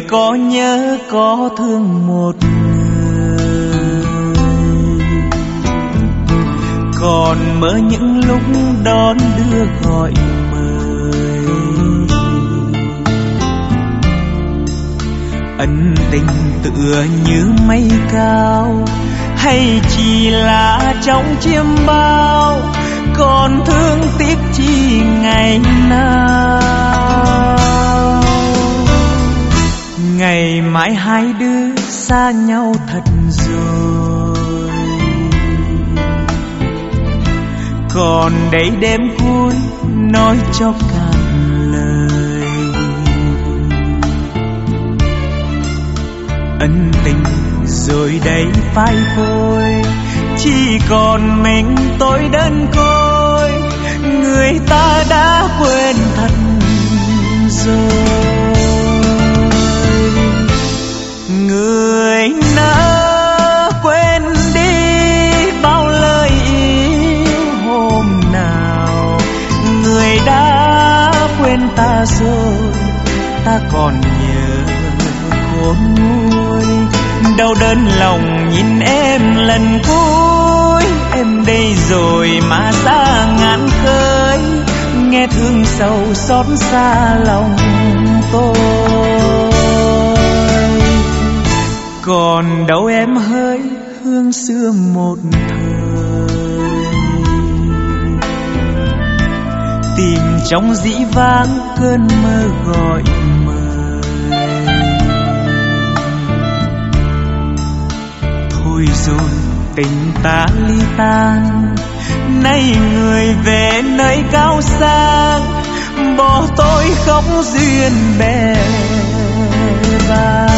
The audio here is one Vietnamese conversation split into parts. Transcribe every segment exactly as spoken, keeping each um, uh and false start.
có nhớ có thương một người, còn mơ những lúc đón đưa gọi mời. Ân tình tựa như mây cao, hay chỉ là trong chiêm bao, còn thương tiếc chi ngày nào. Ngày mai hai đứa xa nhau thật rồi, còn đây đêm cuối nói cho cạn lời. Ân tình rồi đây phai phôi, chỉ còn mình tôi đơn côi, người ta đã quên thật rồi. Người nỡ quên đi bao lời yêu hôm nào, người đã quên ta rồi, ta còn nhớ khôn nguôi. Đau đớn lòng nhìn em lần cuối, em đây rồi mà xa ngàn khơi, nghe thương sầu xót xa lòng tôi. Còn đâu em hỡi hương xưa một thời, tìm trong dĩ vãng cơn mơ gọi mời. Thôi rồi tình ta ly tan, nay người về nơi cao sang, bỏ tôi khóc duyên bè vang.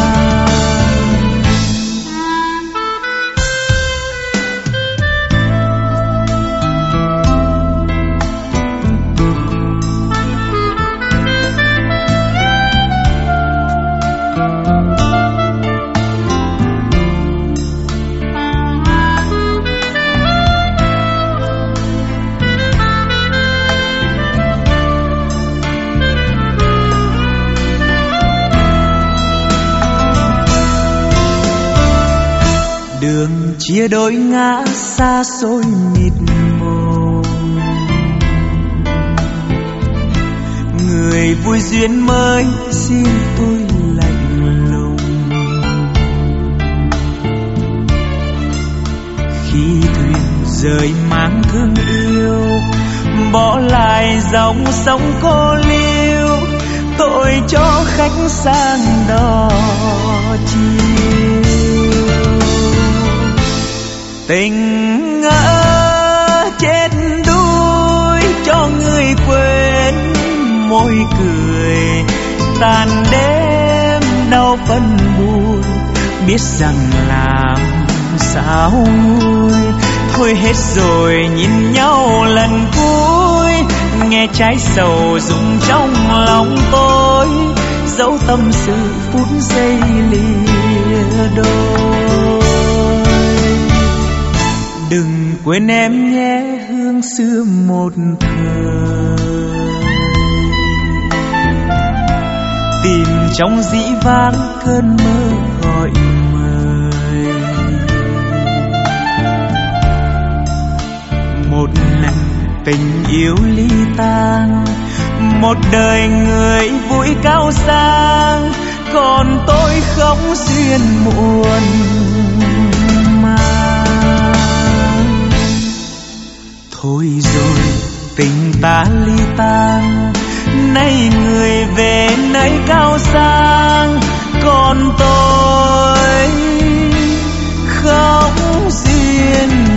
Đường chia đôi ngã xa xôi mịt mùng, người vui duyên mới xin tôi lạnh lùng. Khi thuyền rời mang thương yêu, bỏ lại dòng sông cô liêu, tôi cho khách sang đò chiều. Tình ngỡ chết đuối cho người quên môi cười, tàn đêm đau phân buồn, biết rằng làm sao nguôi. Thôi hết rồi nhìn nhau lần cuối, nghe trái sầu rụng trong lòng tôi, dẫu tâm sự phút giây lìa đôi. Đừng quên em nhé hương xưa một thời, tìm trong dĩ vãng cơn mơ gọi mời. Một lần tình yêu ly tan, một đời người vui cao sang, còn tôi khóc duyên muộn màng. Thôi rồi tình ta ly tan, nay người về nơi cao sang, còn tôi khóc duyên